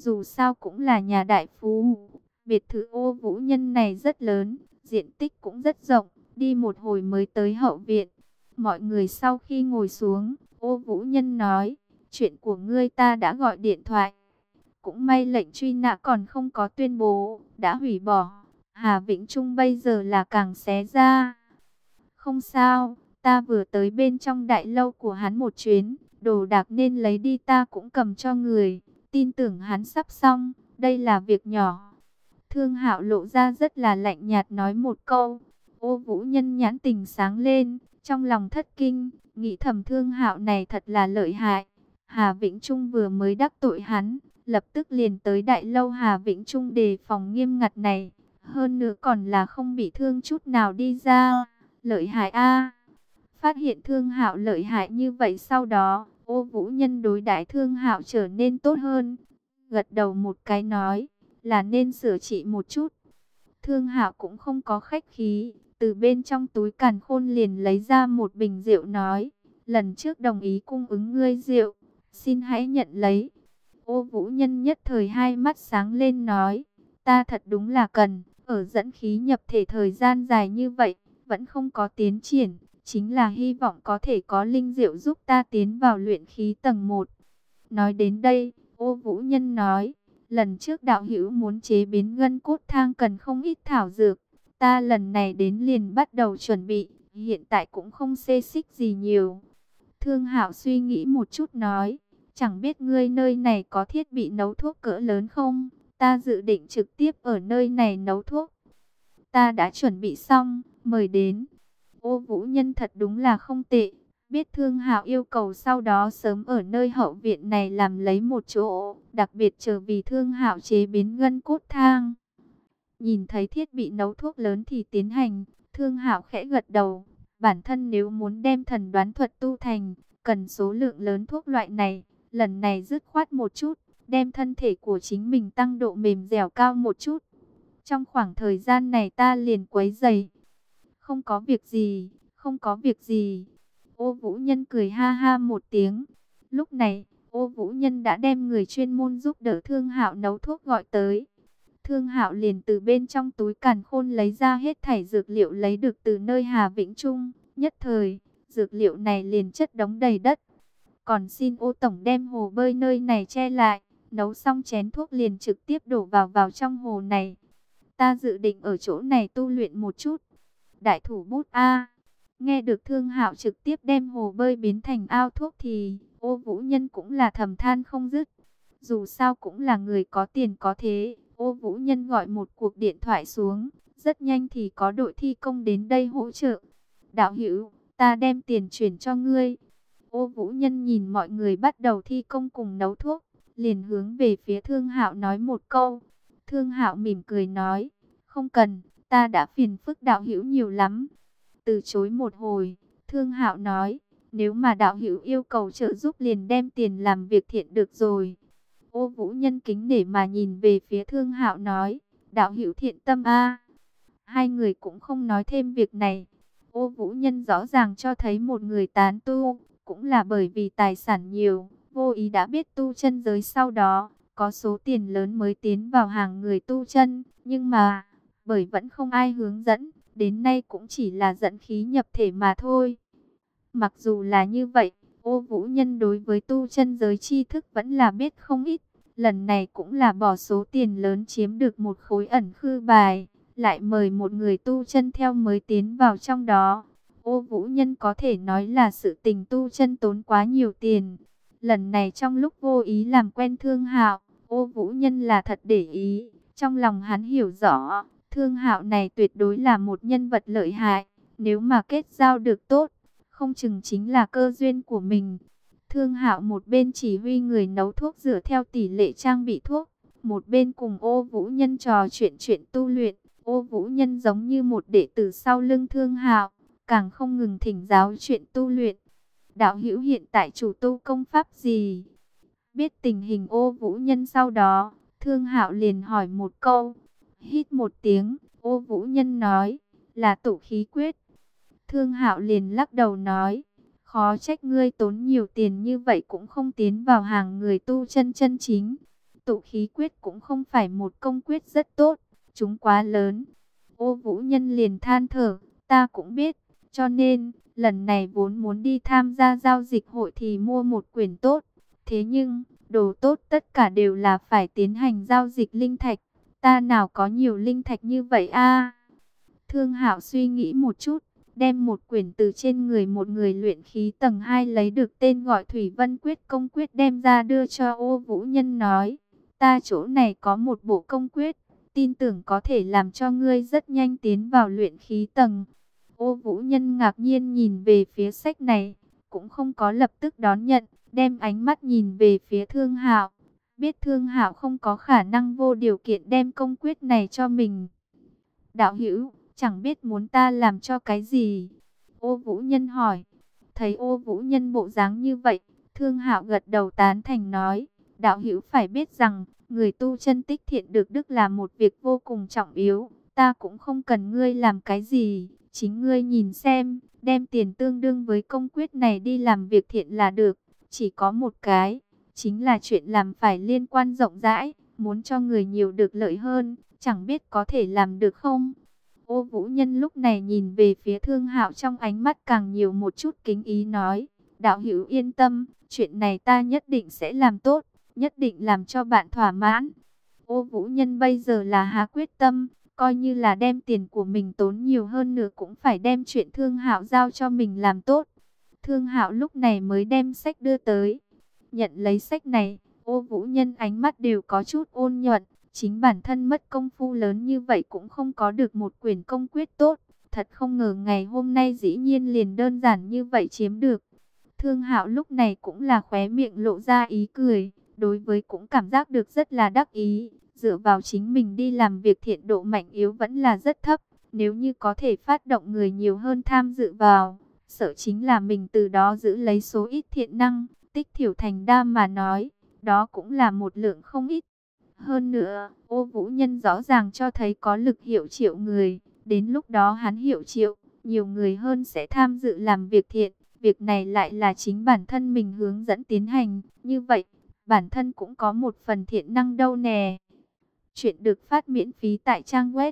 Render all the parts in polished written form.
Dù sao cũng là nhà đại phú. Biệt thự Ô Vũ Nhân này rất lớn, diện tích cũng rất rộng, đi một hồi mới tới hậu viện. Mọi người sau khi ngồi xuống, Ô Vũ Nhân nói, chuyện của ngươi ta đã gọi điện thoại. Cũng may lệnh truy nã còn không có tuyên bố, đã hủy bỏ. Hà Vĩnh Trung bây giờ là càng xé ra. Không sao, ta vừa tới bên trong đại lâu của hắn một chuyến, đồ đạc nên lấy đi ta cũng cầm cho người. Tin tưởng hắn sắp xong, đây là việc nhỏ. Thương Hạo lộ ra rất là lạnh nhạt nói một câu. Ô Vũ Nhân nhãn tình sáng lên, trong lòng thất kinh, nghĩ thầm Thương Hạo này thật là lợi hại. Hà Vĩnh Trung vừa mới đắc tội hắn, lập tức liền tới đại lâu Hà Vĩnh Trung đề phòng nghiêm ngặt này. Hơn nữa còn là không bị thương chút nào đi ra. Lợi hại a. Phát hiện Thương Hạo lợi hại như vậy sau đó, Ô Vũ Nhân đối đãi Thương Hạo trở nên tốt hơn. Gật đầu một cái nói, là nên sửa trị một chút. Thương Hạo cũng không có khách khí, từ bên trong túi càn khôn liền lấy ra một bình rượu nói, lần trước đồng ý cung ứng ngươi rượu, xin hãy nhận lấy. Ô Vũ Nhân nhất thời hai mắt sáng lên nói, ta thật đúng là cần, ở dẫn khí nhập thể thời gian dài như vậy, vẫn không có tiến triển, chính là hy vọng có thể có linh diệu giúp ta tiến vào luyện khí tầng 1. Nói đến đây, Ô Vũ Nhân nói, lần trước đạo hữu muốn chế biến ngân cốt thang cần không ít thảo dược, ta lần này đến liền bắt đầu chuẩn bị, hiện tại cũng không xê xích gì nhiều. Thương Hạo suy nghĩ một chút nói, chẳng biết ngươi nơi này có thiết bị nấu thuốc cỡ lớn không? Ta dự định trực tiếp ở nơi này nấu thuốc. Ta đã chuẩn bị xong, mời đến. Ô Vũ Nhân thật đúng là không tệ. Biết Thương Hạo yêu cầu sau đó sớm ở nơi hậu viện này làm lấy một chỗ, đặc biệt chờ vì Thương Hạo chế biến ngân cốt thang. Nhìn thấy thiết bị nấu thuốc lớn thì tiến hành, Thương Hạo khẽ gật đầu. Bản thân nếu muốn đem thần đoán thuật tu thành, cần số lượng lớn thuốc loại này, lần này dứt khoát một chút, đem thân thể của chính mình tăng độ mềm dẻo cao một chút. Trong khoảng thời gian này ta liền quấy rầy. Không có việc gì, không có việc gì. Ô Vũ Nhân cười ha ha một tiếng. Lúc này, Ô Vũ Nhân đã đem người chuyên môn giúp đỡ Thương Hạo nấu thuốc gọi tới. Thương Hạo liền từ bên trong túi càn khôn lấy ra hết thảy dược liệu lấy được từ nơi Hà Vĩnh Trung. Nhất thời, dược liệu này liền chất đống đầy đất. Còn xin Ô Tổng đem hồ bơi nơi này che lại. Nấu xong chén thuốc liền trực tiếp đổ vào trong hồ này. Ta dự định ở chỗ này tu luyện một chút. Đại thủ bút A. Nghe được Thương Hạo trực tiếp đem hồ bơi biến thành ao thuốc thì Ô Vũ Nhân cũng là thầm than không dứt. Dù sao cũng là người có tiền có thế. Ô Vũ Nhân gọi một cuộc điện thoại xuống. Rất nhanh thì có đội thi công đến đây hỗ trợ. Đạo hữu, ta đem tiền chuyển cho ngươi. Ô Vũ Nhân nhìn mọi người bắt đầu thi công cùng nấu thuốc, liền hướng về phía Thương Hạo nói một câu. Thương Hạo mỉm cười nói, không cần, ta đã phiền phức đạo hữu nhiều lắm. Từ chối một hồi, Thương Hạo nói, nếu mà đạo hữu yêu cầu trợ giúp liền đem tiền làm việc thiện được rồi. Ô Vũ Nhân kính nể mà nhìn về phía Thương Hạo nói, đạo hữu thiện tâm a. Hai người cũng không nói thêm việc này. Ô Vũ Nhân rõ ràng cho thấy một người tán tu, cũng là bởi vì tài sản nhiều, vô ý đã biết tu chân giới sau đó, có số tiền lớn mới tiến vào hàng người tu chân, nhưng mà, bởi vẫn không ai hướng dẫn, đến nay cũng chỉ là dẫn khí nhập thể mà thôi. Mặc dù là như vậy, Ô Vũ Nhân đối với tu chân giới tri thức vẫn là biết không ít, lần này cũng là bỏ số tiền lớn chiếm được một khối ẩn khư bài, lại mời một người tu chân theo mới tiến vào trong đó. Ô Vũ Nhân có thể nói là sự tình tu chân tốn quá nhiều tiền. Lần này trong lúc vô ý làm quen Thương Hạo, Ô Vũ Nhân là thật để ý. Trong lòng hắn hiểu rõ, Thương Hạo này tuyệt đối là một nhân vật lợi hại. Nếu mà kết giao được tốt, không chừng chính là cơ duyên của mình. Thương Hạo một bên chỉ huy người nấu thuốc dựa theo tỷ lệ trang bị thuốc, một bên cùng Ô Vũ Nhân trò chuyện tu luyện. Ô Vũ Nhân giống như một đệ tử sau lưng Thương Hạo, càng không ngừng thỉnh giáo chuyện tu luyện. Đạo hữu hiện tại chủ tu công pháp gì? Biết tình hình Ô Vũ Nhân sau đó, Thương Hạo liền hỏi một câu. Hít một tiếng, Ô Vũ Nhân nói, là tụ khí quyết. Thương Hạo liền lắc đầu nói, khó trách ngươi tốn nhiều tiền như vậy cũng không tiến vào hàng người tu chân chân chính. Tụ khí quyết cũng không phải một công quyết rất tốt, chúng quá lớn. Ô Vũ Nhân liền than thở, ta cũng biết, cho nên lần này vốn muốn đi tham gia giao dịch hội thì mua một quyển tốt. Thế nhưng, đồ tốt tất cả đều là phải tiến hành giao dịch linh thạch. Ta nào có nhiều linh thạch như vậy a? Thương Hạo suy nghĩ một chút, đem một quyển từ trên người một người luyện khí tầng 2 lấy được tên gọi Thủy Vân Quyết công quyết đem ra đưa cho Ô Vũ Nhân nói. Ta chỗ này có một bộ công quyết, tin tưởng có thể làm cho ngươi rất nhanh tiến vào luyện khí tầng. Ô Vũ Nhân ngạc nhiên nhìn về phía sách này, cũng không có lập tức đón nhận, đem ánh mắt nhìn về phía Thương Hạo. Biết Thương Hạo không có khả năng vô điều kiện đem công quyết này cho mình. Đạo hữu, chẳng biết muốn ta làm cho cái gì? Ô Vũ Nhân hỏi. Thấy Ô Vũ Nhân bộ dáng như vậy, Thương Hạo gật đầu tán thành nói. Đạo hữu phải biết rằng, người tu chân tích thiện được đức là một việc vô cùng trọng yếu. Ta cũng không cần ngươi làm cái gì, chính ngươi nhìn xem, đem tiền tương đương với công quyết này đi làm việc thiện là được. Chỉ có một cái, chính là chuyện làm phải liên quan rộng rãi, muốn cho người nhiều được lợi hơn, chẳng biết có thể làm được không? Ô Vũ Nhân lúc này nhìn về phía Thương Hạo trong ánh mắt càng nhiều một chút kính ý nói, đạo hữu yên tâm, chuyện này ta nhất định sẽ làm tốt, nhất định làm cho bạn thỏa mãn. Ô Vũ Nhân bây giờ là hạ quyết tâm, coi như là đem tiền của mình tốn nhiều hơn nữa cũng phải đem chuyện Thương Hạo giao cho mình làm tốt. Thương Hạo lúc này mới đem sách đưa tới. Nhận lấy sách này, Ô Vũ Nhân ánh mắt đều có chút ôn nhuận. Chính bản thân mất công phu lớn như vậy cũng không có được một quyển công quyết tốt. Thật không ngờ ngày hôm nay dĩ nhiên liền đơn giản như vậy chiếm được. Thương Hạo lúc này cũng là khóe miệng lộ ra ý cười. Đối với cũng cảm giác được rất là đắc ý. Dựa vào chính mình đi làm việc thiện độ mạnh yếu vẫn là rất thấp. Nếu như có thể phát động người nhiều hơn tham dự vào, sợ chính là mình từ đó giữ lấy số ít thiện năng, tích thiểu thành đam mà nói. Đó cũng là một lượng không ít. Hơn nữa, Ô Vũ Nhân rõ ràng cho thấy có lực hiệu triệu người. Đến lúc đó hắn hiệu triệu, nhiều người hơn sẽ tham dự làm việc thiện. Việc này lại là chính bản thân mình hướng dẫn tiến hành. Như vậy, bản thân cũng có một phần thiện năng đâu nè. Chuyện được phát miễn phí tại trang web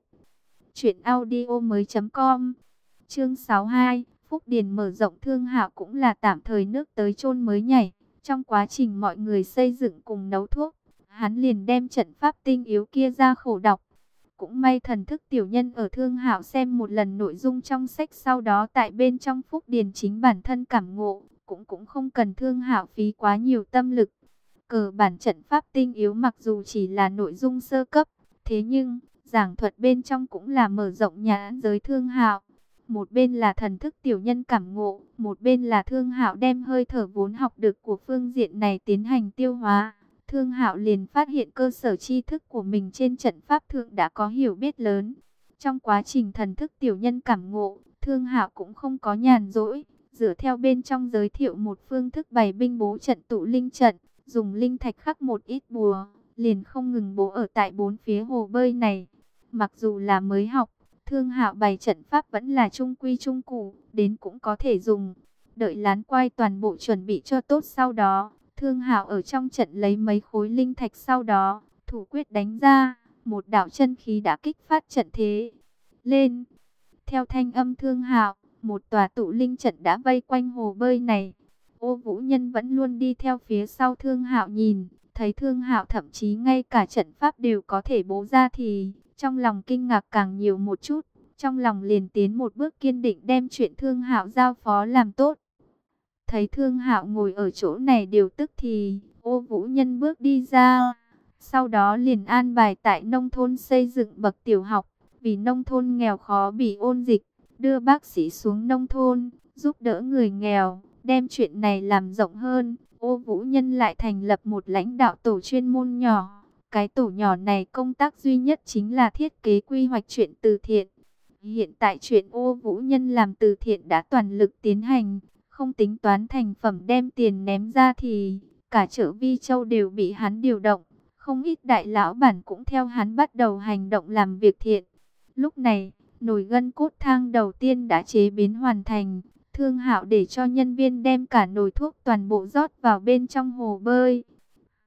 truyệnaudiomoi.com. Chương 62, Phúc Điền mở rộng. Thương Hạo cũng là tạm thời nước tới chôn mới nhảy. Trong quá trình mọi người xây dựng cùng nấu thuốc, hắn liền đem trận pháp tinh yếu kia ra khổ đọc. Cũng may thần thức tiểu nhân ở Thương Hạo xem một lần nội dung trong sách, sau đó tại bên trong Phúc Điền chính bản thân cảm ngộ, cũng không cần Thương Hạo phí quá nhiều tâm lực. Cơ bản trận pháp tinh yếu mặc dù chỉ là nội dung sơ cấp, thế nhưng giảng thuật bên trong cũng là mở rộng nhãn giới Thương Hạo. Một bên là thần thức tiểu nhân cảm ngộ, một bên là Thương Hạo đem hơi thở vốn học được của phương diện này tiến hành tiêu hóa. Thương Hạo liền phát hiện cơ sở tri thức của mình trên trận pháp thượng đã có hiểu biết lớn. Trong quá trình thần thức tiểu nhân cảm ngộ, Thương Hạo cũng không có nhàn rỗi, dựa theo bên trong giới thiệu một phương thức bày binh bố trận tụ linh trận, dùng linh thạch khắc một ít bùa, liền không ngừng bố ở tại bốn phía hồ bơi này. Mặc dù là mới học, Thương Hạo bày trận pháp vẫn là trung quy trung cụ, đến cũng có thể dùng. Đợi lán quay toàn bộ chuẩn bị cho tốt, sau đó Thương Hạo ở trong trận lấy mấy khối linh thạch, sau đó thủ quyết đánh ra, một đạo chân khí đã kích phát trận thế lên. Theo thanh âm Thương Hạo, một tòa tụ linh trận đã vây quanh hồ bơi này. Ô Vũ Nhân vẫn luôn đi theo phía sau Thương Hạo nhìn, thấy Thương Hạo thậm chí ngay cả trận pháp đều có thể bố ra thì trong lòng kinh ngạc càng nhiều một chút, trong lòng liền tiến một bước kiên định đem chuyện Thương Hạo giao phó làm tốt. Thấy Thương Hạo ngồi ở chỗ này điều tức thì Ô Vũ Nhân bước đi ra, sau đó liền an bài tại nông thôn xây dựng bậc tiểu học, vì nông thôn nghèo khó bị ôn dịch, đưa bác sĩ xuống nông thôn, giúp đỡ người nghèo, đem chuyện này làm rộng hơn. Ô Vũ Nhân lại thành lập một lãnh đạo tổ chuyên môn nhỏ. Cái tổ nhỏ này công tác duy nhất chính là thiết kế quy hoạch chuyện từ thiện. Hiện tại chuyện Ô Vũ Nhân làm từ thiện đã toàn lực tiến hành, không tính toán thành phẩm đem tiền ném ra thì cả chợ Vi Châu đều bị hắn điều động. Không ít đại lão bản cũng theo hắn bắt đầu hành động làm việc thiện. Lúc này, nồi gân cốt thang đầu tiên đã chế biến hoàn thành. Thương Hạo để cho nhân viên đem cả nồi thuốc toàn bộ rót vào bên trong hồ bơi.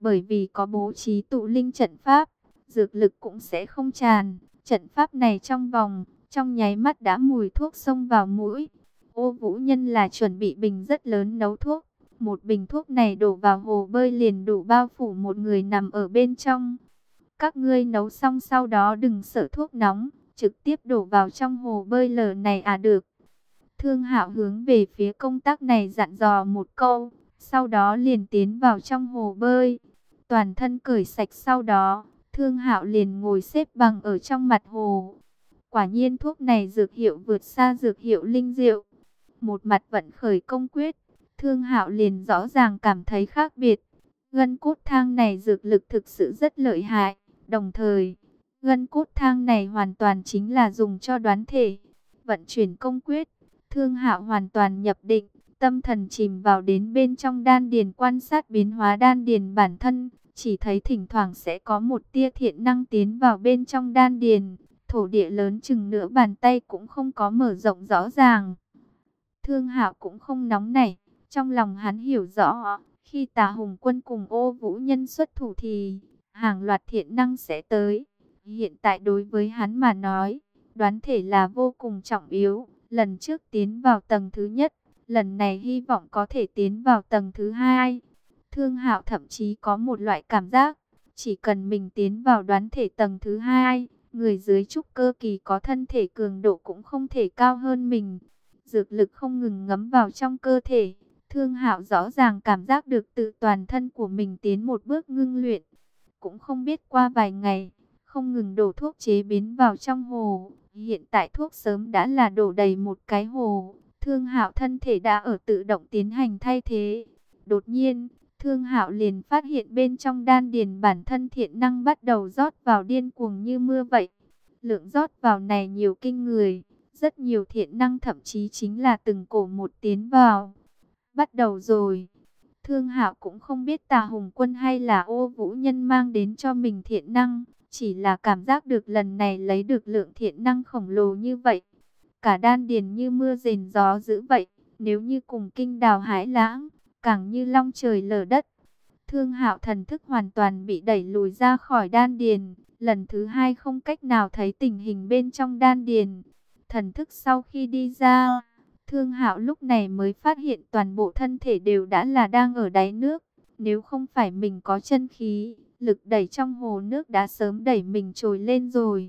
Bởi vì có bố trí tụ linh trận pháp, dược lực cũng sẽ không tràn. Trận pháp này trong nháy mắt đã mùi thuốc xông vào mũi. Ô Vũ Nhân là chuẩn bị bình rất lớn nấu thuốc. Một bình thuốc này đổ vào hồ bơi liền đủ bao phủ một người nằm ở bên trong. Các ngươi nấu xong sau đó đừng sợ thuốc nóng, trực tiếp đổ vào trong hồ bơi lở này được. Thương Hạo hướng về phía công tác này dặn dò một câu, sau đó liền tiến vào trong hồ bơi. Toàn thân cởi sạch sau đó, Thương Hạo liền ngồi xếp bằng ở trong mặt hồ. Quả nhiên thuốc này dược hiệu vượt xa dược hiệu linh diệu. Một mặt vận khởi công quyết, Thương Hạo liền rõ ràng cảm thấy khác biệt. Gân cốt thang này dược lực thực sự rất lợi hại. Đồng thời, gân cốt thang này hoàn toàn chính là dùng cho đoán thể. Vận chuyển công quyết, Thương Hạo hoàn toàn nhập định, tâm thần chìm vào đến bên trong đan điền quan sát biến hóa đan điền bản thân. Chỉ thấy thỉnh thoảng sẽ có một tia thiện năng tiến vào bên trong đan điền. Thổ địa lớn chừng nửa bàn tay cũng không có mở rộng rõ ràng. Thương Hạo cũng không nóng nảy, trong lòng hắn hiểu rõ, khi Tà Hùng Quân cùng Ô Vũ Nhân xuất thủ thì hàng loạt thiện năng sẽ tới. Hiện tại đối với hắn mà nói, đoán thể là vô cùng trọng yếu. Lần trước tiến vào tầng thứ nhất, lần này hy vọng có thể tiến vào tầng thứ hai. Thương Hạo thậm chí có một loại cảm giác, chỉ cần mình tiến vào đoán thể tầng thứ hai, người dưới trúc cơ kỳ có thân thể cường độ cũng không thể cao hơn mình. Dược lực không ngừng ngấm vào trong cơ thể. Thương Hạo rõ ràng cảm giác được tự toàn thân của mình tiến một bước ngưng luyện. Cũng không biết qua vài ngày, không ngừng đổ thuốc chế biến vào trong hồ. Hiện tại thuốc sớm đã là đổ đầy một cái hồ. Thương Hạo thân thể đã ở tự động tiến hành thay thế. Đột nhiên, Thương Hạo liền phát hiện bên trong đan điền bản thân thiện năng bắt đầu rót vào điên cuồng như mưa vậy. Lượng rót vào này nhiều kinh người. Rất nhiều thiện năng thậm chí chính là từng cổ một tiến vào. Bắt đầu rồi. Thương Hạo cũng không biết Tà Hùng Quân hay là Ô Vũ Nhân mang đến cho mình thiện năng. Chỉ là cảm giác được lần này lấy được lượng thiện năng khổng lồ như vậy. Cả đan điền như mưa rền gió dữ vậy. Nếu như cùng kinh đào hải lãng, càng như long trời lở đất. Thương Hạo thần thức hoàn toàn bị đẩy lùi ra khỏi đan điền. Lần thứ hai không cách nào thấy tình hình bên trong đan điền. Thần thức sau khi đi ra, Thương Hạo lúc này mới phát hiện toàn bộ thân thể đều đã là đang ở đáy nước. Nếu không phải mình có chân khí, lực đẩy trong hồ nước đã sớm đẩy mình trồi lên rồi.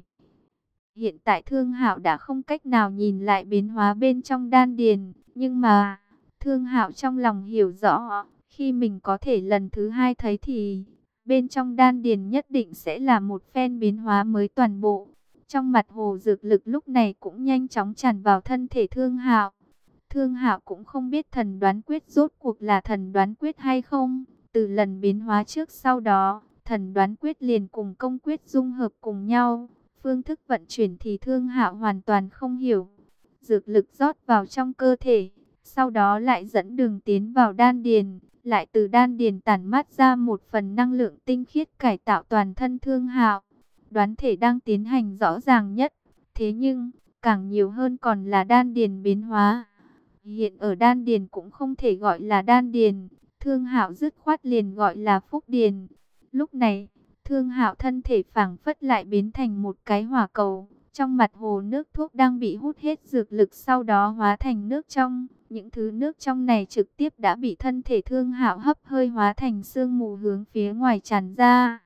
Hiện tại Thương Hạo đã không cách nào nhìn lại biến hóa bên trong đan điền, nhưng mà Thương Hạo trong lòng hiểu rõ, khi mình có thể lần thứ hai thấy thì bên trong đan điền nhất định sẽ là một phen biến hóa mới toàn bộ. Trong mặt hồ dược lực lúc này cũng nhanh chóng tràn vào thân thể Thương Hạo. Thương Hạo cũng không biết thần đoán quyết rốt cuộc là thần đoán quyết hay không. Từ lần biến hóa trước sau đó, thần đoán quyết liền cùng công quyết dung hợp cùng nhau. Phương thức vận chuyển thì Thương Hạo hoàn toàn không hiểu. Dược lực rót vào trong cơ thể, sau đó lại dẫn đường tiến vào đan điền, lại từ đan điền tản mát ra một phần năng lượng tinh khiết cải tạo toàn thân Thương Hạo. Đoán thể đang tiến hành rõ ràng nhất, thế nhưng càng nhiều hơn còn là đan điền biến hóa. Hiện ở đan điền cũng không thể gọi là đan điền, Thương Hạo dứt khoát liền gọi là phúc điền. Lúc này, Thương Hạo thân thể phảng phất lại biến thành một cái hỏa cầu, trong mặt hồ nước thuốc đang bị hút hết dược lực sau đó hóa thành nước trong. Những thứ nước trong này trực tiếp đã bị thân thể Thương Hạo hấp hơi hóa thành sương mù hướng phía ngoài tràn ra.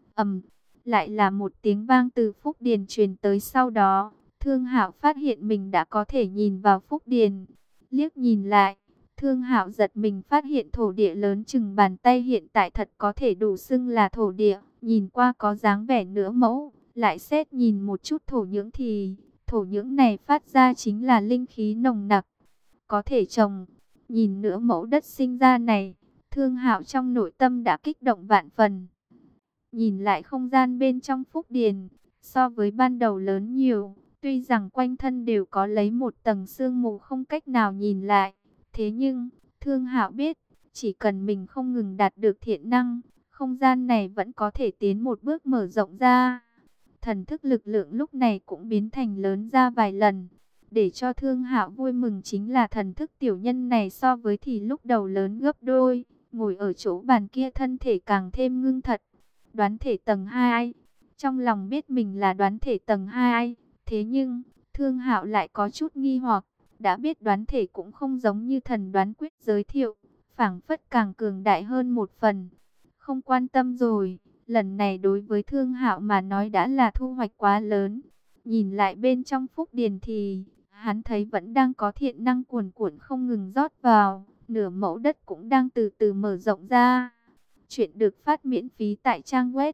Lại là một tiếng vang từ phúc điền truyền tới, sau đó Thương Hạo phát hiện mình đã có thể nhìn vào phúc điền. Liếc nhìn lại, Thương Hạo giật mình phát hiện thổ địa lớn chừng bàn tay hiện tại thật có thể đủ xưng là thổ địa. Nhìn qua có dáng vẻ nửa mẫu, lại xét nhìn một chút thổ nhưỡng thì thổ nhưỡng này phát ra chính là linh khí nồng nặc, có thể trồng. Nhìn nửa mẫu đất sinh ra này, Thương Hạo trong nội tâm đã kích động vạn phần. Nhìn lại không gian bên trong phúc điền, so với ban đầu lớn nhiều, tuy rằng quanh thân đều có lấy một tầng sương mù không cách nào nhìn lại. Thế nhưng, Thương Hạo biết, chỉ cần mình không ngừng đạt được thiện năng, không gian này vẫn có thể tiến một bước mở rộng ra. Thần thức lực lượng lúc này cũng biến thành lớn ra vài lần. Để cho Thương Hạo vui mừng chính là thần thức tiểu nhân này so với thì lúc đầu lớn gấp đôi. ngồi ở chỗ bàn kia thân thể càng thêm ngưng thật. Đoán thể tầng 2. Trong lòng biết mình là đoán thể tầng 2, thế nhưng Thương Hạo lại có chút nghi hoặc, đã biết đoán thể cũng không giống như thần đoán quyết giới thiệu, phảng phất càng cường đại hơn một phần. Không quan tâm rồi, lần này đối với Thương Hạo mà nói đã là thu hoạch quá lớn. Nhìn lại bên trong phúc điền thì hắn thấy vẫn đang có thiện năng cuồn cuộn không ngừng rót vào, nửa mẫu đất cũng đang từ từ mở rộng ra. Chuyện được phát miễn phí tại trang web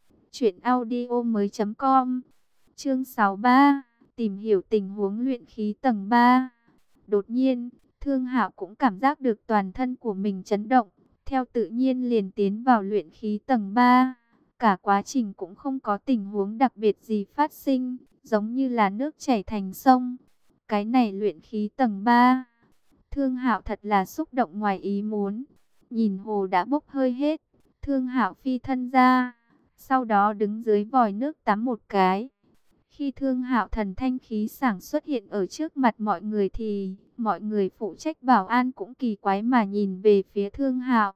truyệnaudiomoi.com. Chương 63, tìm hiểu tình huống luyện khí tầng 3. Đột nhiên, Thương Hạo cũng cảm giác được toàn thân của mình chấn động, theo tự nhiên liền tiến vào luyện khí tầng 3. Cả quá trình cũng không có tình huống đặc biệt gì phát sinh, giống như là nước chảy thành sông. Cái này luyện khí tầng 3. Thương Hạo thật là xúc động ngoài ý muốn. Nhìn hồ đã bốc hơi hết, Thương Hạo phi thân ra, sau đó đứng dưới vòi nước tắm một cái. Khi Thương Hạo thần thanh khí sảng xuất hiện ở trước mặt mọi người thì mọi người phụ trách bảo an cũng kỳ quái mà nhìn về phía Thương Hạo.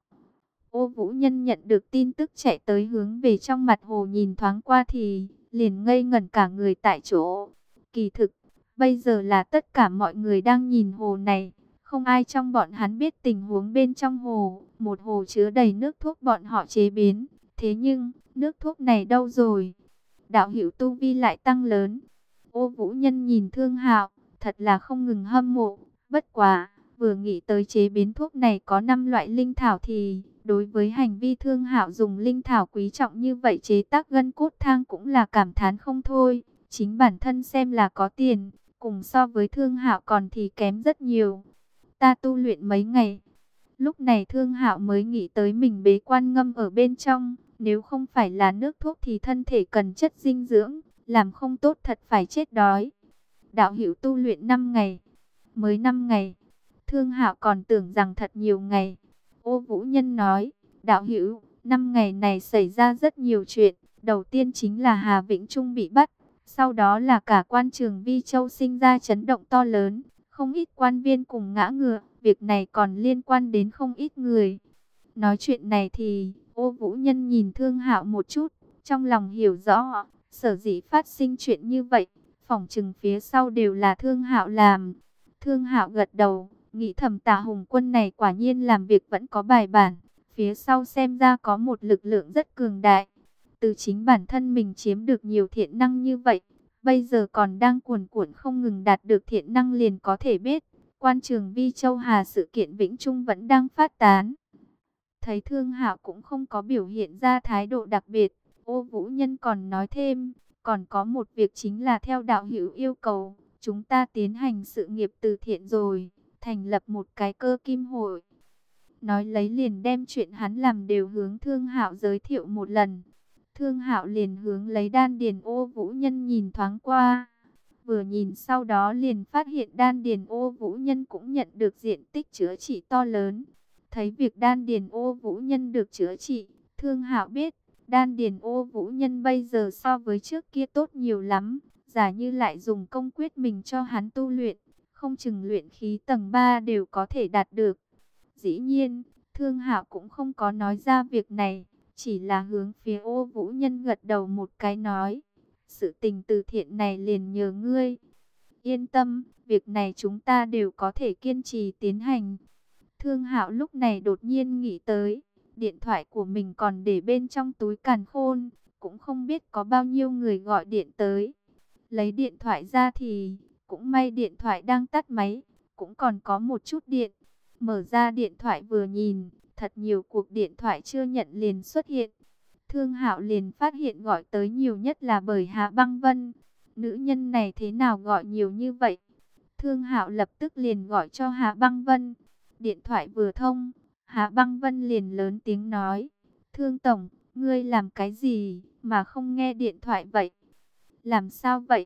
Ô Vũ Nhân nhận được tin tức chạy tới hướng về trong mặt hồ nhìn thoáng qua thì liền ngây ngẩn cả người tại chỗ. Kỳ thực, bây giờ là tất cả mọi người đang nhìn hồ này, không ai trong bọn hắn biết tình huống bên trong hồ. Một hồ chứa đầy nước thuốc bọn họ chế biến, thế nhưng nước thuốc này đâu rồi? Đạo hữu tu vi lại tăng lớn. Ô Vũ Nhân nhìn Thương Hạo, thật là không ngừng hâm mộ. Bất quá, vừa nghĩ tới chế biến thuốc này có 5 loại linh thảo thì đối với hành vi Thương Hạo dùng linh thảo quý trọng như vậy chế tác gân cốt thang cũng là cảm thán không thôi. Chính bản thân xem là có tiền, cùng so với Thương Hạo còn thì kém rất nhiều. Ta tu luyện mấy ngày. Lúc này Thương Hạo mới nghĩ tới mình bế quan ngâm ở bên trong, nếu không phải là nước thuốc thì thân thể cần chất dinh dưỡng, làm không tốt thật phải chết đói. Đạo hữu tu luyện 5 ngày. Mới 5 ngày. Thương Hạo còn tưởng rằng thật nhiều ngày. Ô Vũ Nhân nói, đạo hữu, 5 ngày này xảy ra rất nhiều chuyện. Đầu tiên chính là Hà Vĩnh Trung bị bắt, sau đó là cả quan trường Vi Châu sinh ra chấn động to lớn, không ít quan viên cùng ngã ngựa, việc này còn liên quan đến không ít người. Nói chuyện này thì Ô Vũ Nhân nhìn Thương Hạo một chút, trong lòng hiểu rõ, sở dĩ phát sinh chuyện như vậy, phỏng chừng phía sau đều là Thương Hạo làm. Thương Hạo gật đầu, nghĩ thầm Tả Hùng Quân này quả nhiên làm việc vẫn có bài bản, phía sau xem ra có một lực lượng rất cường đại. Từ chính bản thân mình chiếm được nhiều thiện năng như vậy, bây giờ còn đang cuồn cuộn không ngừng đạt được thiện năng liền có thể biết, quan trường Vi Châu Hà sự kiện Vĩnh Trung vẫn đang phát tán. Thấy Thương Hạo cũng không có biểu hiện ra thái độ đặc biệt, Ô Vũ Nhân còn nói thêm, còn có một việc chính là theo đạo hữu yêu cầu, chúng ta tiến hành sự nghiệp từ thiện rồi, thành lập một cái cơ kim hội. Nói lấy liền đem chuyện hắn làm đều hướng Thương Hạo giới thiệu một lần. Thương Hạo liền hướng lấy đan điền Ô Vũ Nhân nhìn thoáng qua. Vừa nhìn sau đó liền phát hiện đan điền Ô Vũ Nhân cũng nhận được diện tích chữa trị to lớn. Thấy việc đan điền Ô Vũ Nhân được chữa trị, Thương Hạo biết, đan điền Ô Vũ Nhân bây giờ so với trước kia tốt nhiều lắm. Giả như lại dùng công quyết mình cho hắn tu luyện, không chừng luyện khí tầng 3 đều có thể đạt được. Dĩ nhiên, Thương Hạo cũng không có nói ra việc này, chỉ là hướng phía Ô Vũ Nhân gật đầu một cái nói, sự tình từ thiện này liền nhờ ngươi. Yên tâm, việc này chúng ta đều có thể kiên trì tiến hành. Thương Hạo lúc này đột nhiên nghĩ tới, điện thoại của mình còn để bên trong túi càn khôn, cũng không biết có bao nhiêu người gọi điện tới. Lấy điện thoại ra thì, cũng may điện thoại đang tắt máy, cũng còn có một chút điện. Mở ra điện thoại vừa nhìn, thật nhiều cuộc điện thoại chưa nhận liền xuất hiện. Thương Hạo liền phát hiện gọi tới nhiều nhất là bởi Hạ Băng Vân. Nữ nhân này thế nào gọi nhiều như vậy? Thương Hạo lập tức liền gọi cho Hạ Băng Vân. Điện thoại vừa thông, Hạ Băng Vân liền lớn tiếng nói, Thương Tổng, ngươi làm cái gì mà không nghe điện thoại vậy? Làm sao vậy?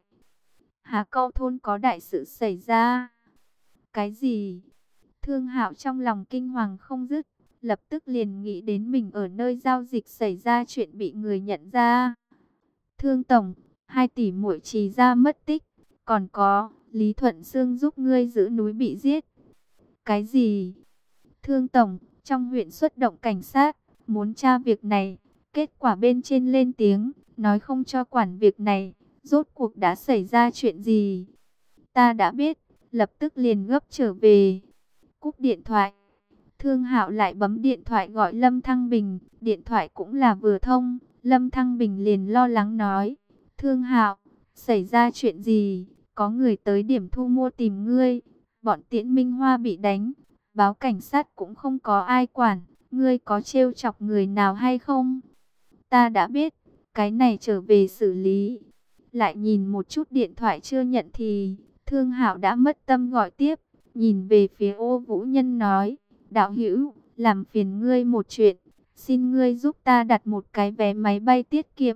Hà Câu thôn có đại sự xảy ra. Cái gì? Thương Hạo trong lòng kinh hoàng không dứt, lập tức liền nghĩ đến mình ở nơi giao dịch xảy ra chuyện bị người nhận ra. Thương Tổng, 2 tỷ muội Trì Gia mất tích, còn có Lý Thuận Sương giúp ngươi giữ núi bị giết. Cái gì? Thương Tổng, trong huyện xuất động cảnh sát, muốn tra việc này. Kết quả bên trên lên tiếng, nói không cho quản việc này. Rốt cuộc đã xảy ra chuyện gì? Ta đã biết, lập tức liền gấp trở về. Cúp điện thoại, Thương Hạo lại bấm điện thoại gọi Lâm Thăng Bình. Điện thoại cũng là vừa thông. Lâm Thăng Bình liền lo lắng nói, Thương Hạo, xảy ra chuyện gì? Có người tới điểm thu mua tìm ngươi. Bọn Tiễn Minh Hoa bị đánh, báo cảnh sát cũng không có ai quản. Ngươi có trêu chọc người nào hay không? Ta đã biết, cái này trở về xử lý. Lại nhìn một chút điện thoại chưa nhận thì Thương Hạo đã mất tâm gọi tiếp. Nhìn về phía Ô Vũ Nhân nói, đạo hữu, làm phiền ngươi một chuyện. Xin ngươi giúp ta đặt một cái vé máy bay tiết kiệm.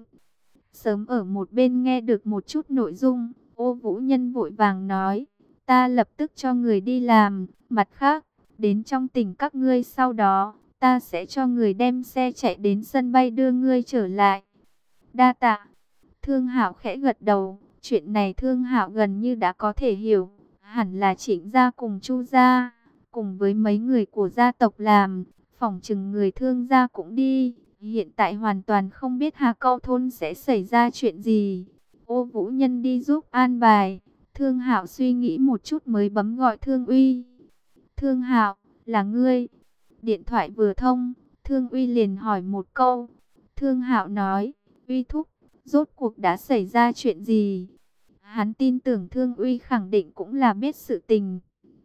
Sớm ở một bên nghe được một chút nội dung, Ô Vũ Nhân vội vàng nói, ta lập tức cho người đi làm. Mặt khác, đến trong tỉnh các ngươi sau đó, ta sẽ cho người đem xe chạy đến sân bay đưa ngươi trở lại. Đa tạ. Thương Hạo khẽ gật đầu, chuyện này Thương Hạo gần như đã có thể hiểu, hẳn là Trịnh gia cùng Chu gia, cùng với mấy người của gia tộc làm, phỏng chừng người Thương gia cũng đi. Hiện tại hoàn toàn không biết Hà Câu thôn sẽ xảy ra chuyện gì. Ô Vũ Nhân đi giúp an bài. Thương Hạo suy nghĩ một chút mới bấm gọi Thương Uy. Thương Hạo, là ngươi? Điện thoại vừa thông, Thương Uy liền hỏi một câu. Thương Hạo nói, Uy thúc, rốt cuộc đã xảy ra chuyện gì? Hắn tin tưởng Thương Uy khẳng định cũng là biết sự tình.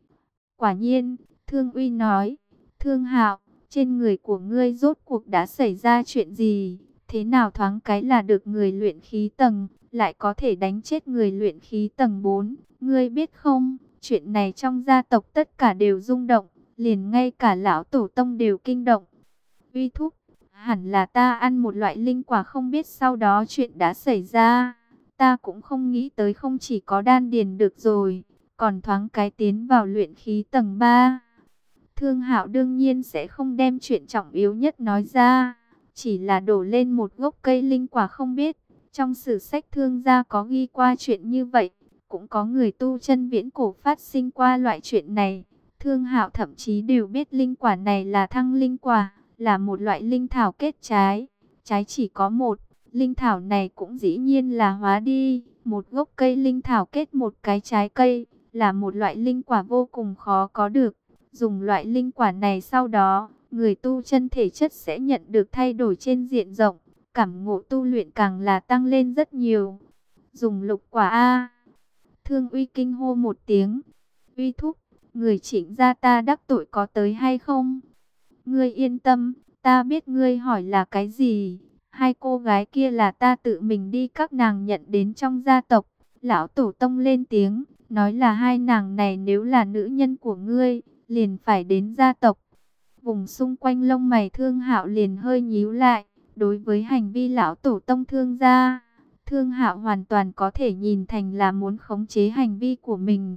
Quả nhiên, Thương Uy nói, Thương Hạo, trên người của ngươi rốt cuộc đã xảy ra chuyện gì? Thế nào thoáng cái là được người luyện khí tầng, lại có thể đánh chết người luyện khí tầng 4? Ngươi biết không, chuyện này trong gia tộc tất cả đều rung động, liền ngay cả lão tổ tông đều kinh động. Uy thúc, hẳn là ta ăn một loại linh quả không biết sau đó chuyện đã xảy ra. Ta cũng không nghĩ tới không chỉ có đan điền được rồi, còn thoáng cái tiến vào luyện khí tầng 3. Thương Hạo đương nhiên sẽ không đem chuyện trọng yếu nhất nói ra, chỉ là đổ lên một gốc cây linh quả không biết. Trong sử sách Thương gia có ghi qua chuyện như vậy, cũng có người tu chân viễn cổ phát sinh qua loại chuyện này. Thương Hạo thậm chí đều biết linh quả này là thăng linh quả, là một loại linh thảo kết trái. Trái chỉ có một, linh thảo này cũng dĩ nhiên là hóa đi. Một gốc cây linh thảo kết một cái trái cây, là một loại linh quả vô cùng khó có được. Dùng loại linh quả này sau đó, người tu chân thể chất sẽ nhận được thay đổi trên diện rộng. Cảm ngộ tu luyện càng là tăng lên rất nhiều. Dùng lục quả A. Thương Uy kinh hô một tiếng. Uy thúc, người Trịnh gia ta đắc tội có tới hay không? Ngươi yên tâm, ta biết ngươi hỏi là cái gì. Hai cô gái kia là ta tự mình đi các nàng nhận đến trong gia tộc. Lão tổ tông lên tiếng, nói là hai nàng này nếu là nữ nhân của ngươi, liền phải đến gia tộc. Vùng xung quanh lông mày Thương Hạo liền hơi nhíu lại. Đối với hành vi lão tổ tông Thương gia, Thương Hạo hoàn toàn có thể nhìn thành là muốn khống chế hành vi của mình.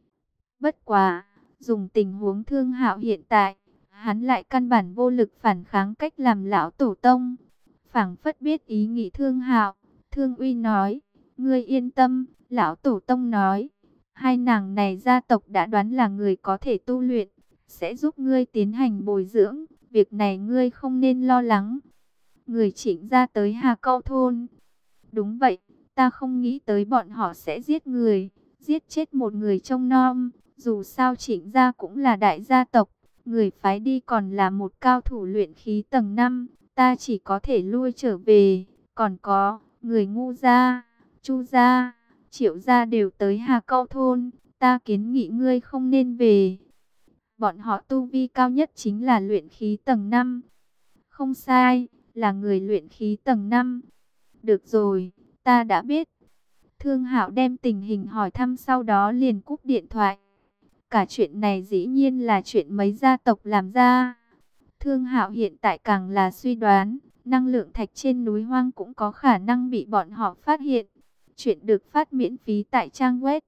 Bất quá, dùng tình huống Thương Hạo hiện tại, hắn lại căn bản vô lực phản kháng cách làm lão tổ tông. Phảng phất biết ý nghĩ Thương Hạo, Thương Uy nói, ngươi yên tâm, lão tổ tông nói, hai nàng này gia tộc đã đoán là người có thể tu luyện, sẽ giúp ngươi tiến hành bồi dưỡng, việc này ngươi không nên lo lắng. Người Trịnh gia tới Hà Câu thôn. Đúng vậy, ta không nghĩ tới bọn họ sẽ giết người, giết chết một người trông nom. Dù sao Trịnh gia cũng là đại gia tộc, người phái đi còn là một cao thủ luyện khí tầng 5, ta chỉ có thể lui trở về. Còn có, người Ngu gia, Chu gia, Triệu gia đều tới Hà Câu thôn, ta kiến nghị ngươi không nên về. Bọn họ tu vi cao nhất chính là luyện khí tầng 5. Không sai, là người luyện khí tầng 5. Được rồi, ta đã biết. Thương Hạo đem tình hình hỏi thăm sau đó liền cúp điện thoại. Cả chuyện này dĩ nhiên là chuyện mấy gia tộc làm ra. Thương Hạo hiện tại càng là suy đoán, năng lượng thạch trên núi hoang cũng có khả năng bị bọn họ phát hiện. Chuyện được phát miễn phí tại trang web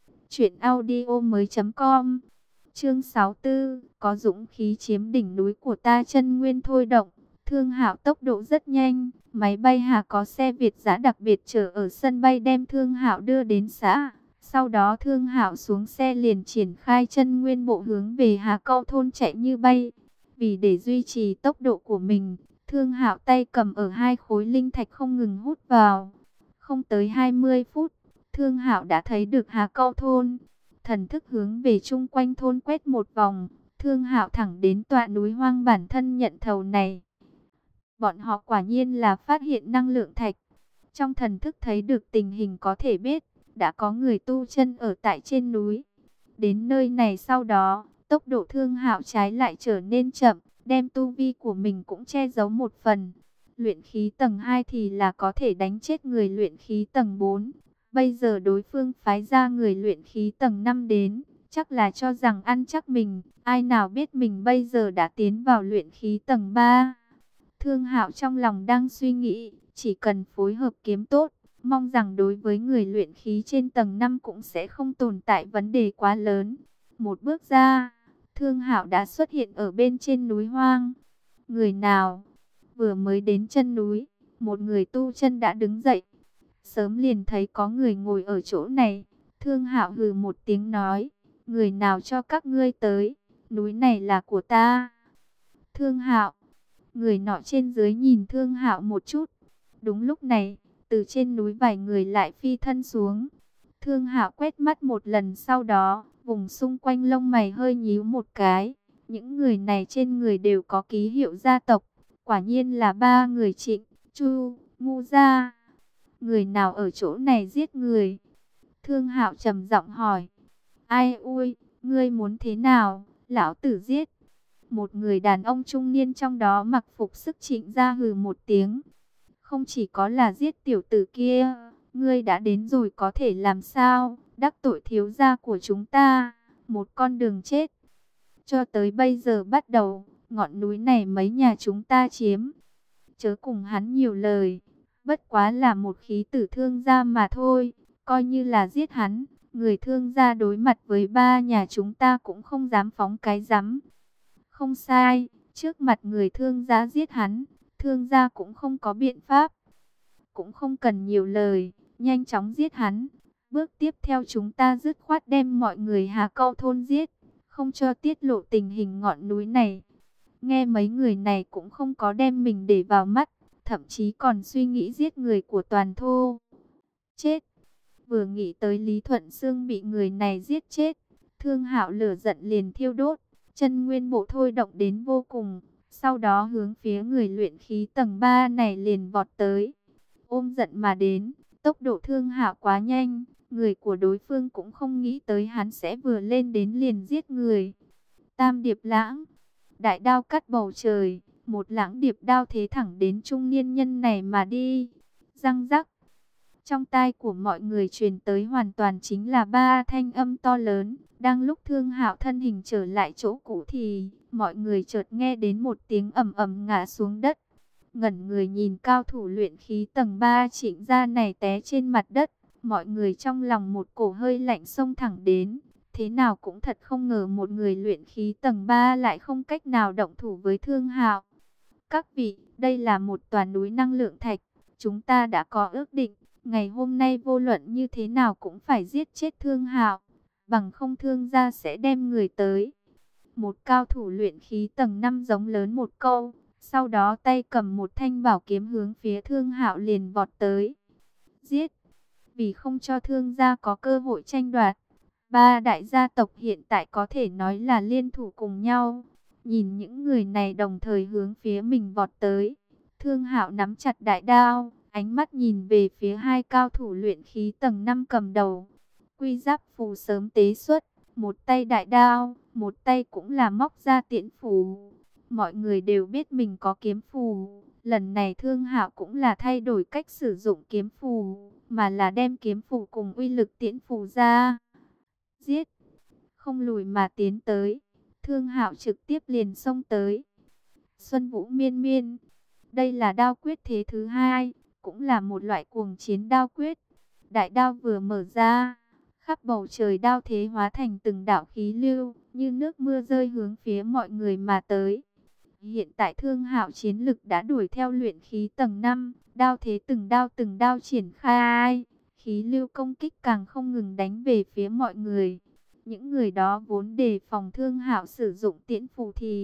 truyệnaudiomoi.com. Chương 64, có dũng khí chiếm đỉnh núi của ta chân nguyên thôi động. Thương Hạo tốc độ rất nhanh, máy bay Hà có xe Việt giã đặc biệt chờ ở sân bay đem Thương Hạo đưa đến xã. Sau đó Thương Hạo xuống xe liền triển khai chân nguyên bộ hướng về Hà Câu thôn chạy như bay. Vì để duy trì tốc độ của mình, Thương Hạo tay cầm ở hai khối linh thạch không ngừng hút vào. Không tới 20 phút, Thương Hạo đã thấy được Hà Câu thôn. Thần thức hướng về chung quanh thôn quét một vòng, Thương Hạo thẳng đến tọa núi hoang bản thân nhận thầu này. Bọn họ quả nhiên là phát hiện năng lượng thạch. Trong thần thức thấy được tình hình có thể biết, đã có người tu chân ở tại trên núi. Đến nơi này sau đó, tốc độ Thương Hạo trái lại trở nên chậm, đem tu vi của mình cũng che giấu một phần. Luyện khí tầng 2 thì là có thể đánh chết người luyện khí tầng 4. Bây giờ đối phương phái ra người luyện khí tầng 5 đến, chắc là cho rằng ăn chắc mình, ai nào biết mình bây giờ đã tiến vào luyện khí tầng 3. Thương Hạo trong lòng đang suy nghĩ, chỉ cần phối hợp kiếm tốt, mong rằng đối với người luyện khí trên tầng 5 cũng sẽ không tồn tại vấn đề quá lớn. Một bước ra, Thương Hạo đã xuất hiện ở bên trên núi hoang. Người nào? Vừa mới đến chân núi, một người tu chân đã đứng dậy. Sớm liền thấy có người ngồi ở chỗ này. Thương Hạo hừ một tiếng nói, người nào cho các ngươi tới? Núi này là của ta. Thương Hạo. Người nọ trên dưới nhìn Thương Hạo một chút. Đúng lúc này, từ trên núi vài người lại phi thân xuống. Thương Hạo quét mắt một lần, sau đó, vùng xung quanh lông mày hơi nhíu một cái. Những người này trên người đều có ký hiệu gia tộc. Quả nhiên là ba người Trịnh, Chu, Ngu gia. Người nào ở chỗ này giết người? Thương Hạo trầm giọng hỏi. Ai ui, ngươi muốn thế nào? Lão tử giết. Một người đàn ông trung niên trong đó mặc phục sức Trịnh gia hừ một tiếng. Không chỉ có là giết tiểu tử kia, ngươi đã đến rồi có thể làm sao? Đắc tội thiếu gia của chúng ta, một con đường chết. Cho tới bây giờ bắt đầu, ngọn núi này mấy nhà chúng ta chiếm. Chớ cùng hắn nhiều lời, bất quá là một khí tử Thương gia mà thôi, coi như là giết hắn, người Thương gia đối mặt với ba nhà chúng ta cũng không dám phóng cái rắm. Không sai, trước mặt người Thương gia giết hắn, Thương gia cũng không có biện pháp. Cũng không cần nhiều lời, nhanh chóng giết hắn. Bước tiếp theo chúng ta dứt khoát đem mọi người Hà Câu thôn giết, không cho tiết lộ tình hình ngọn núi này. Nghe mấy người này cũng không có đem mình để vào mắt, thậm chí còn suy nghĩ giết người của toàn thôn. Chết! Vừa nghĩ tới Lý Thuận Sương bị người này giết chết, Thương Hạo lửa giận liền thiêu đốt, chân nguyên bộ thôi động đến vô cùng, sau đó hướng phía người luyện khí tầng 3 này liền vọt tới. Ôm giận mà đến, tốc độ Thương Hạo quá nhanh, người của đối phương cũng không nghĩ tới hắn sẽ vừa lên đến liền giết người. Tam điệp lãng, đại đao cắt bầu trời, một lãng điệp đao thế thẳng đến trung niên nhân này mà đi. Răng rắc. Trong tai của mọi người truyền tới hoàn toàn chính là ba thanh âm to lớn. Đang lúc Thương Hạo thân hình trở lại chỗ cũ thì mọi người chợt nghe đến một tiếng ầm ầm ngã xuống đất. Ngẩn người nhìn cao thủ luyện khí tầng 3 Trịnh gia này té trên mặt đất. Mọi người trong lòng một cổ hơi lạnh xông thẳng đến. Thế nào cũng thật không ngờ một người luyện khí tầng 3 lại không cách nào động thủ với Thương Hạo. Các vị, đây là một tòa núi năng lượng thạch. Chúng ta đã có ước định, ngày hôm nay vô luận như thế nào cũng phải giết chết Thương Hạo. Bằng không Thương gia sẽ đem người tới. Một cao thủ luyện khí tầng 5 giống lớn một câu. Sau đó tay cầm một thanh bảo kiếm hướng phía Thương Hạo liền vọt tới. Giết! Vì không cho Thương gia có cơ hội tranh đoạt, ba đại gia tộc hiện tại có thể nói là liên thủ cùng nhau. Nhìn những người này đồng thời hướng phía mình vọt tới, Thương Hạo nắm chặt đại đao, ánh mắt nhìn về phía hai cao thủ luyện khí tầng 5 cầm đầu. Quy giáp phù sớm tế xuất, một tay đại đao, một tay cũng là móc ra tiễn phù. Mọi người đều biết mình có kiếm phù, lần này Thương Hạo cũng là thay đổi cách sử dụng kiếm phù, mà là đem kiếm phù cùng uy lực tiễn phù ra. Giết! Không lùi mà tiến tới, Thương Hạo trực tiếp liền xông tới. Xuân Vũ miên miên, đây là đao quyết thế thứ hai, cũng là một loại cuồng chiến đao quyết. Đại đao vừa mở ra, khắp bầu trời đao thế hóa thành từng đạo khí lưu, như nước mưa rơi hướng phía mọi người mà tới. Hiện tại Thương Hạo chiến lực đã đuổi theo luyện khí tầng 5, đao thế từng đao triển khai, khí lưu công kích càng không ngừng đánh về phía mọi người. Những người đó vốn đề phòng Thương Hạo sử dụng tiễn phù thì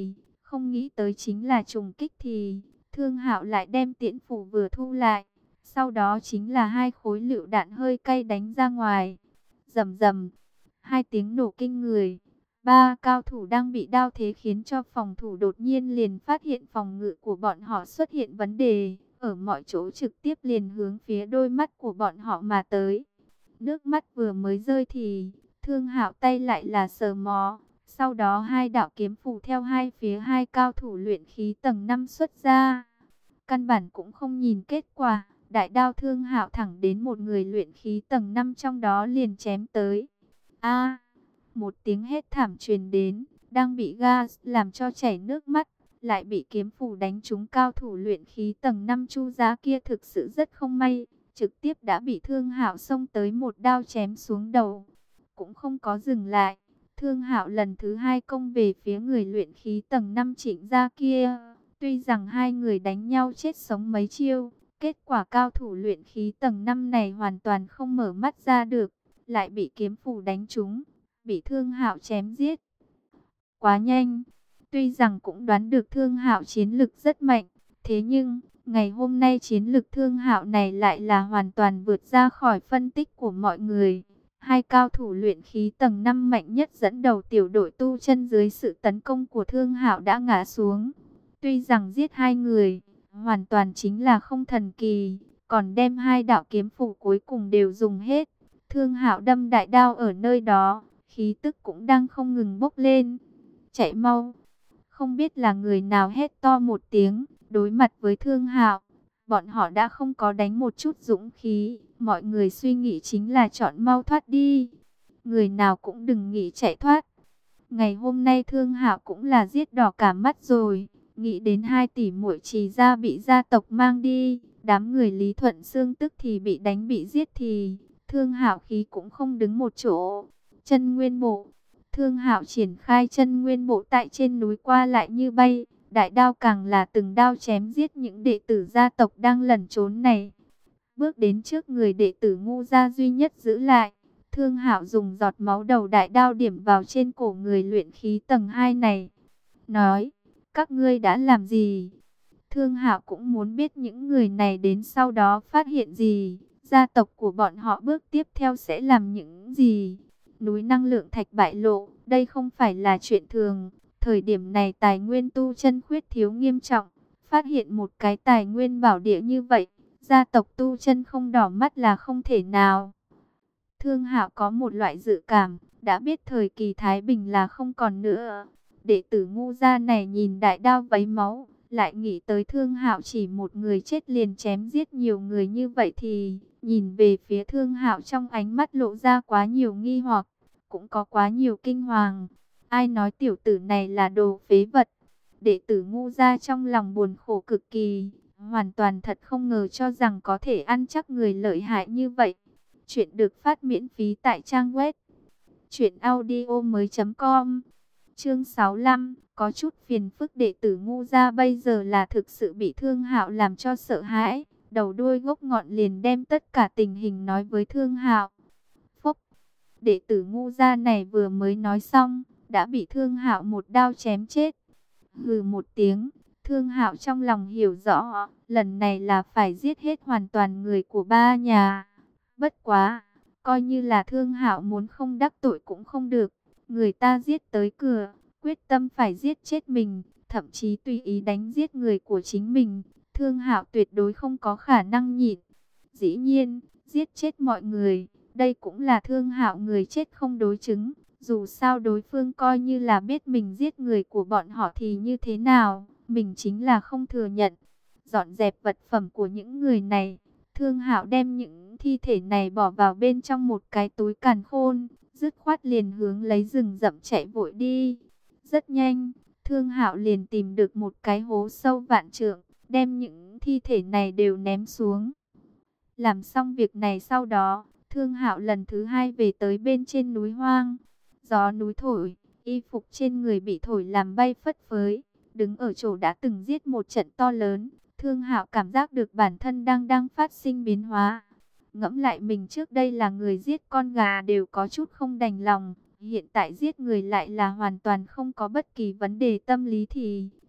Không nghĩ tới chính là trùng kích thì Thương Hạo lại đem tiễn phủ vừa thu lại. Sau đó chính là hai khối lựu đạn hơi cay đánh ra ngoài. Rầm rầm, hai tiếng nổ kinh người. Ba cao thủ đang bị đao thế khiến cho phòng thủ đột nhiên liền phát hiện phòng ngự của bọn họ xuất hiện vấn đề. Ở mọi chỗ trực tiếp liền hướng phía đôi mắt của bọn họ mà tới. Nước mắt vừa mới rơi thì Thương Hạo tay lại là sờ mó. Sau đó hai đạo kiếm phù theo hai phía hai cao thủ luyện khí tầng 5 xuất ra. Căn bản cũng không nhìn kết quả. Đại đao Thương Hạo thẳng đến một người luyện khí tầng 5 trong đó liền chém tới. A, một tiếng hét thảm truyền đến, đang bị gas làm cho chảy nước mắt, lại bị kiếm phù đánh trúng cao thủ luyện khí tầng 5 Chu Giá kia thực sự rất không may, trực tiếp đã bị Thương Hạo xông tới một đao chém xuống đầu. Cũng không có dừng lại, Thương Hạo lần thứ hai công về phía người luyện khí tầng 5 Trịnh Gia kia. Tuy rằng hai người đánh nhau chết sống mấy chiêu, kết quả cao thủ luyện khí tầng 5 này hoàn toàn không mở mắt ra được, lại bị kiếm phù đánh trúng, bị Thương Hạo chém giết. Quá nhanh, tuy rằng cũng đoán được Thương Hạo chiến lực rất mạnh, thế nhưng ngày hôm nay chiến lực Thương Hạo này lại là hoàn toàn vượt ra khỏi phân tích của mọi người. Hai cao thủ luyện khí tầng 5 mạnh nhất dẫn đầu tiểu đội tu chân dưới sự tấn công của Thương Hạo đã ngã xuống. Tuy rằng giết hai người, hoàn toàn chính là không thần kỳ, còn đem hai đạo kiếm phù cuối cùng đều dùng hết. Thương Hạo đâm đại đao ở nơi đó, khí tức cũng đang không ngừng bốc lên. Chạy mau! Không biết là người nào hét to một tiếng, đối mặt với Thương Hạo. Bọn họ đã không có đánh một chút dũng khí, mọi người suy nghĩ chính là chọn mau thoát đi. Người nào cũng đừng nghĩ chạy thoát. Ngày hôm nay Thương Hạo cũng là giết đỏ cả mắt rồi. Nghĩ đến 2 tỷ muội Trì gia bị gia tộc mang đi, đám người Lý Thuận Xương tức thì bị đánh bị giết thì Thương Hạo khí cũng không đứng một chỗ. Chân nguyên bộ, Thương Hạo triển khai chân nguyên bộ tại trên núi qua lại như bay, đại đao càng là từng đao chém giết những đệ tử gia tộc đang lẩn trốn này. Bước đến trước người đệ tử Ngu gia duy nhất giữ lại, Thương Hạo dùng giọt máu đầu đại đao điểm vào trên cổ người luyện khí tầng 2 này. Nói, các ngươi đã làm gì? Thương Hạo cũng muốn biết những người này đến sau đó phát hiện gì, gia tộc của bọn họ bước tiếp theo sẽ làm những gì. Núi năng lượng thạch bại lộ, đây không phải là chuyện thường. Thời điểm này tài nguyên tu chân khuyết thiếu nghiêm trọng, phát hiện một cái tài nguyên bảo địa như vậy, gia tộc tu chân không đỏ mắt là không thể nào. Thương Hạo có một loại dự cảm, đã biết thời kỳ Thái Bình là không còn nữa. Đệ tử Ngu gia này nhìn đại đao vấy máu, lại nghĩ tới Thương Hạo chỉ một người chết liền chém giết nhiều người như vậy thì nhìn về phía Thương Hạo trong ánh mắt lộ ra quá nhiều nghi hoặc, cũng có quá nhiều kinh hoàng. Ai nói tiểu tử này là đồ phế vật? Đệ tử Ngu gia trong lòng buồn khổ cực kỳ, hoàn toàn thật không ngờ cho rằng có thể ăn chắc người lợi hại như vậy. Chuyện được phát miễn phí tại trang web truyệnaudiomoi.com. Chương 65, có chút phiền phức. Đệ tử Ngu gia bây giờ là thực sự bị Thương Hạo làm cho sợ hãi, đầu đuôi gốc ngọn liền đem tất cả tình hình nói với Thương Hạo. Phốc, đệ tử Ngu gia này vừa mới nói xong, đã bị Thương Hạo một đao chém chết. Hừ một tiếng, Thương Hạo trong lòng hiểu rõ, lần này là phải giết hết hoàn toàn người của ba nhà. Bất quá, coi như là Thương Hạo muốn không đắc tội cũng không được. Người ta giết tới cửa, quyết tâm phải giết chết mình, thậm chí tùy ý đánh giết người của chính mình. Thương Hạo tuyệt đối không có khả năng nhịn. Dĩ nhiên, giết chết mọi người, đây cũng là Thương Hạo người chết không đối chứng. Dù sao đối phương coi như là biết mình giết người của bọn họ thì như thế nào, mình chính là không thừa nhận. Dọn dẹp vật phẩm của những người này, Thương Hạo đem những thi thể này bỏ vào bên trong một cái túi càn khôn, dứt khoát liền hướng lấy rừng rậm chạy vội đi. Rất nhanh, Thương Hạo liền tìm được một cái hố sâu vạn trượng, đem những thi thể này đều ném xuống. Làm xong việc này sau đó, Thương Hạo lần thứ hai về tới bên trên núi hoang. Gió núi thổi, y phục trên người bị thổi làm bay phất phới. Đứng ở chỗ đã từng giết một trận to lớn, Thương Hạo cảm giác được bản thân đang phát sinh biến hóa. Ngẫm lại mình trước đây là người giết con gà đều có chút không đành lòng, hiện tại giết người lại là hoàn toàn không có bất kỳ vấn đề tâm lý thì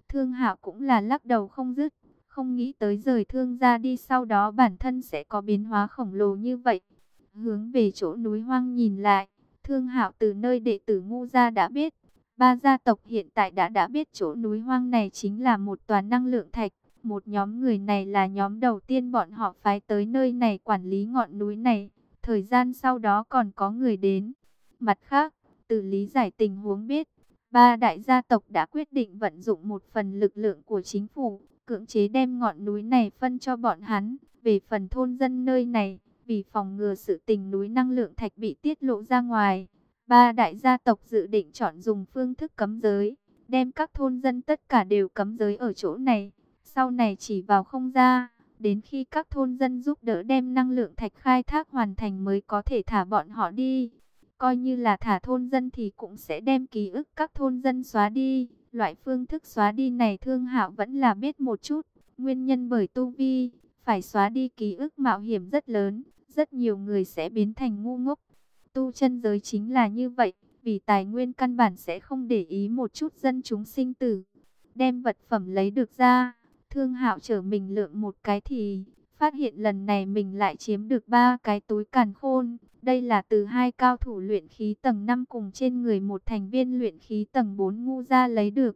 Thương Hạo cũng là lắc đầu không dứt, không nghĩ tới rời Thương gia đi sau đó bản thân sẽ có biến hóa khổng lồ như vậy. Hướng về chỗ núi hoang nhìn lại, Thương Hạo từ nơi đệ tử Ngu gia đã biết, ba gia tộc hiện tại đã biết chỗ núi hoang này chính là một tòa năng lượng thạch. Một nhóm người này là nhóm đầu tiên bọn họ phái tới nơi này quản lý ngọn núi này. Thời gian sau đó còn có người đến. Mặt khác, từ lý giải tình huống biết, ba đại gia tộc đã quyết định vận dụng một phần lực lượng của chính phủ, cưỡng chế đem ngọn núi này phân cho bọn hắn. Về phần thôn dân nơi này, vì phòng ngừa sự tình núi năng lượng thạch bị tiết lộ ra ngoài, ba đại gia tộc dự định chọn dùng phương thức cấm giới, đem các thôn dân tất cả đều cấm giới ở chỗ này. Sau này chỉ vào không ra, đến khi các thôn dân giúp đỡ đem năng lượng thạch khai thác hoàn thành mới có thể thả bọn họ đi. Coi như là thả thôn dân thì cũng sẽ đem ký ức các thôn dân xóa đi. Loại phương thức xóa đi này Thương Hạo vẫn là biết một chút. Nguyên nhân bởi tu vi, phải xóa đi ký ức mạo hiểm rất lớn. Rất nhiều người sẽ biến thành ngu ngốc. Tu chân giới chính là như vậy. Vì tài nguyên căn bản sẽ không để ý một chút dân chúng sinh tử. Đem vật phẩm lấy được ra, Thương Hạo trở mình lượng một cái thì phát hiện lần này mình lại chiếm được 3 cái túi càn khôn. Đây là từ hai cao thủ luyện khí tầng 5 cùng trên người một thành viên luyện khí tầng 4 Ngu gia lấy được.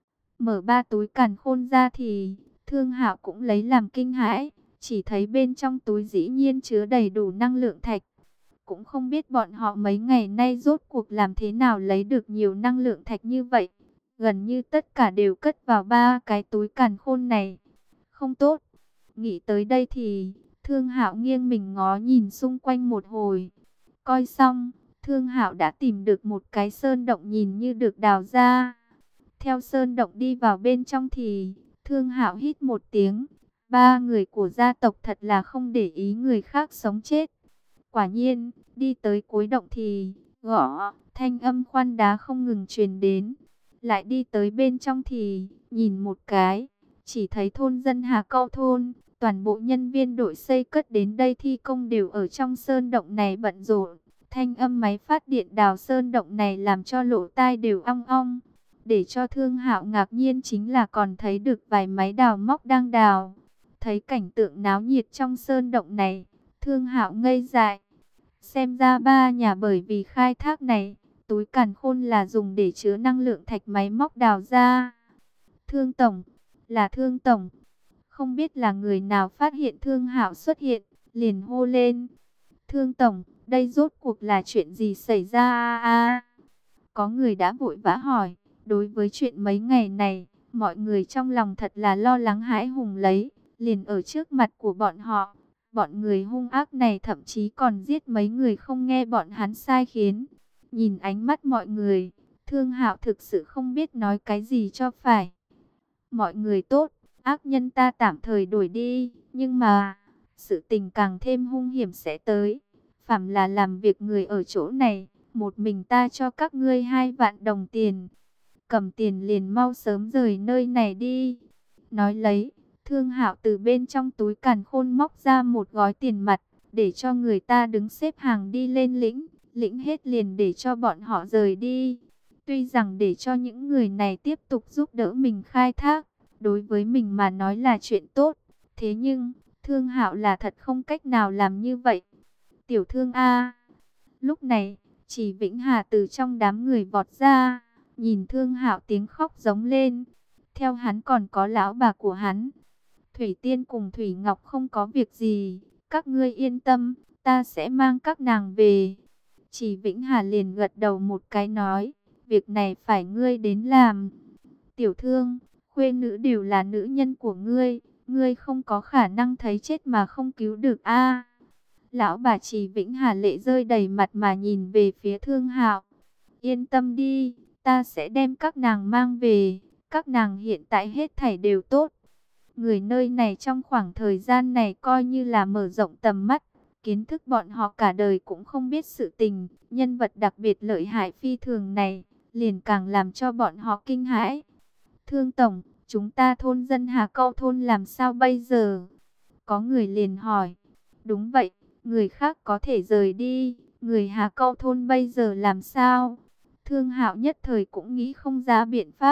Mở 3 túi càn khôn ra thì Thương Hạo cũng lấy làm kinh hãi, chỉ thấy bên trong túi dĩ nhiên chứa đầy đủ năng lượng thạch. Cũng không biết bọn họ mấy ngày nay rốt cuộc làm thế nào lấy được nhiều năng lượng thạch như vậy. Gần như tất cả đều cất vào 3 cái túi càn khôn này. Không tốt. Nghĩ tới đây thì Thương Hạo nghiêng mình ngó nhìn xung quanh một hồi. Coi xong, Thương Hạo đã tìm được một cái sơn động nhìn như được đào ra. Theo sơn động đi vào bên trong thì Thương Hạo hít một tiếng. Ba người của gia tộc thật là không để ý người khác sống chết. Quả nhiên, đi tới cuối động thì gõ, thanh âm khoan đá không ngừng truyền đến. Lại đi tới bên trong thì nhìn một cái, chỉ thấy thôn dân Hà Câu thôn, toàn bộ nhân viên đội xây cất đến đây thi công đều ở trong sơn động này bận rộn. Thanh âm máy phát điện đào sơn động này làm cho lỗ tai đều ong ong. Để cho Thương Hạo ngạc nhiên chính là còn thấy được vài máy đào móc đang đào. Thấy cảnh tượng náo nhiệt trong sơn động này, Thương Hạo ngây dại. Xem ra ba nhà bởi vì khai thác này, túi càn khôn là dùng để chứa năng lượng thạch máy móc đào ra. Thương Tổng, là Thương Tổng. Không biết là người nào phát hiện Thương Hạo xuất hiện, liền hô lên. Thương Tổng, đây rốt cuộc là chuyện gì xảy ra à? Có người đã vội vã hỏi, đối với chuyện mấy ngày này, mọi người trong lòng thật là lo lắng hãi hùng lấy, liền ở trước mặt của bọn họ. Bọn người hung ác này thậm chí còn giết mấy người không nghe bọn hắn sai khiến. Nhìn ánh mắt mọi người, Thương Hạo thực sự không biết nói cái gì cho phải. Mọi người tốt, ác nhân ta tạm thời đuổi đi, nhưng mà sự tình càng thêm hung hiểm sẽ tới. Phàm là làm việc người ở chỗ này, một mình ta cho các ngươi 2 vạn đồng tiền. Cầm tiền liền mau sớm rời nơi này đi. Nói lấy, Thương Hạo từ bên trong túi càn khôn móc ra một gói tiền mặt, để cho người ta đứng xếp hàng đi lên lĩnh. Lĩnh hết liền để cho bọn họ rời đi. Tuy rằng để cho những người này tiếp tục giúp đỡ mình khai thác, đối với mình mà nói là chuyện tốt. Thế nhưng, Thương Hạo là thật không cách nào làm như vậy. Tiểu Thương A. Lúc này, Chỉ Vĩnh Hà từ trong đám người vọt ra, nhìn Thương Hạo tiếng khóc giống lên. Theo hắn còn có lão bà của hắn. Thủy Tiên cùng Thủy Ngọc không có việc gì, các ngươi yên tâm, ta sẽ mang các nàng về. Chỉ Vĩnh Hà liền gật đầu một cái nói, việc này phải ngươi đến làm. Tiểu Thương, khuê nữ đều là nữ nhân của ngươi, ngươi không có khả năng thấy chết mà không cứu được a. Lão bà Chỉ Vĩnh Hà lệ rơi đầy mặt mà nhìn về phía Thương Hạo. Yên tâm đi, ta sẽ đem các nàng mang về, các nàng hiện tại hết thảy đều tốt. Người nơi này trong khoảng thời gian này coi như là mở rộng tầm mắt, kiến thức bọn họ cả đời cũng không biết sự tình, nhân vật đặc biệt lợi hại phi thường này, liền càng làm cho bọn họ kinh hãi. Thương Tổng, chúng ta thôn dân Hà Câu thôn làm sao bây giờ? Có người liền hỏi. Đúng vậy, người khác có thể rời đi, người Hà Câu thôn bây giờ làm sao? Thương Hạo nhất thời cũng nghĩ không ra biện pháp,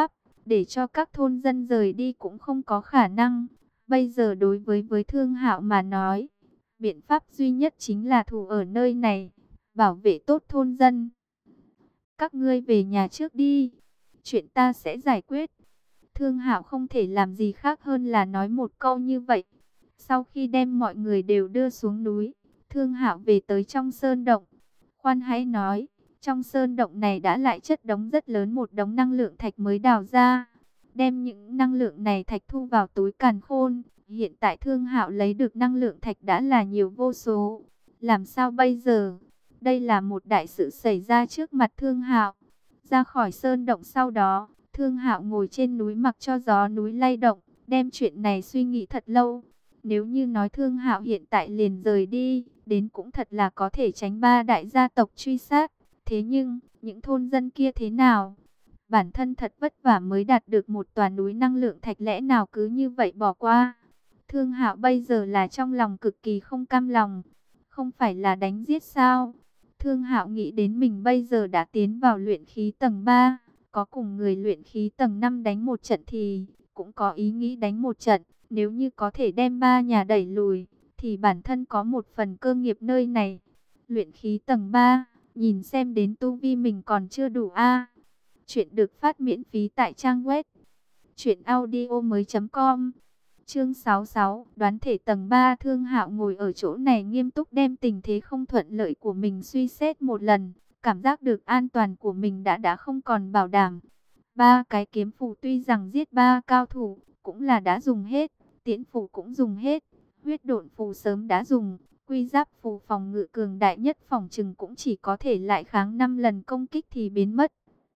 để cho các thôn dân rời đi cũng không có khả năng. Bây giờ đối với Thương Hạo mà nói, biện pháp duy nhất chính là thủ ở nơi này, bảo vệ tốt thôn dân. Các ngươi về nhà trước đi, chuyện ta sẽ giải quyết. Thương Hạo không thể làm gì khác hơn là nói một câu như vậy. Sau khi đem mọi người đều đưa xuống núi, Thương Hạo về tới trong sơn động. Khoan hãy nói, trong sơn động này đã lại chất đống rất lớn một đống năng lượng thạch mới đào ra. Đem những năng lượng này thạch thu vào túi càn khôn. Hiện tại Thương Hạo lấy được năng lượng thạch đã là nhiều vô số. Làm sao bây giờ? Đây là một đại sự xảy ra trước mặt Thương Hạo. Ra khỏi sơn động sau đó, Thương Hạo ngồi trên núi mặc cho gió núi lay động, đem chuyện này suy nghĩ thật lâu. Nếu như nói Thương Hạo hiện tại liền rời đi, đến cũng thật là có thể tránh ba đại gia tộc truy sát. Thế nhưng, những thôn dân kia thế nào? Bản thân thật vất vả mới đạt được một tòa núi năng lượng thạch, lẽ nào cứ như vậy bỏ qua? Thương Hạo bây giờ là trong lòng cực kỳ không cam lòng. Không phải là đánh giết sao? Thương Hạo nghĩ đến mình bây giờ đã tiến vào luyện khí tầng 3. Có cùng người luyện khí tầng 5 đánh một trận thì cũng có ý nghĩ đánh một trận. Nếu như có thể đem ba nhà đẩy lùi, thì bản thân có một phần cơ nghiệp nơi này. Luyện khí tầng 3, nhìn xem đến tu vi mình còn chưa đủ a. Chuyện được phát miễn phí tại trang web truyệnaudiomoi.com. Chương 66, đoán thể tầng 3. Thương Hạo ngồi ở chỗ này nghiêm túc đem tình thế không thuận lợi của mình suy xét một lần, cảm giác được an toàn của mình đã không còn bảo đảm. Ba cái kiếm phù tuy rằng giết ba cao thủ, cũng là đã dùng hết, tiễn phù cũng dùng hết, huyết độn phù sớm đã dùng, quy giáp phù phòng ngự cường đại nhất phòng trừng cũng chỉ có thể lại kháng 5 lần công kích thì biến mất.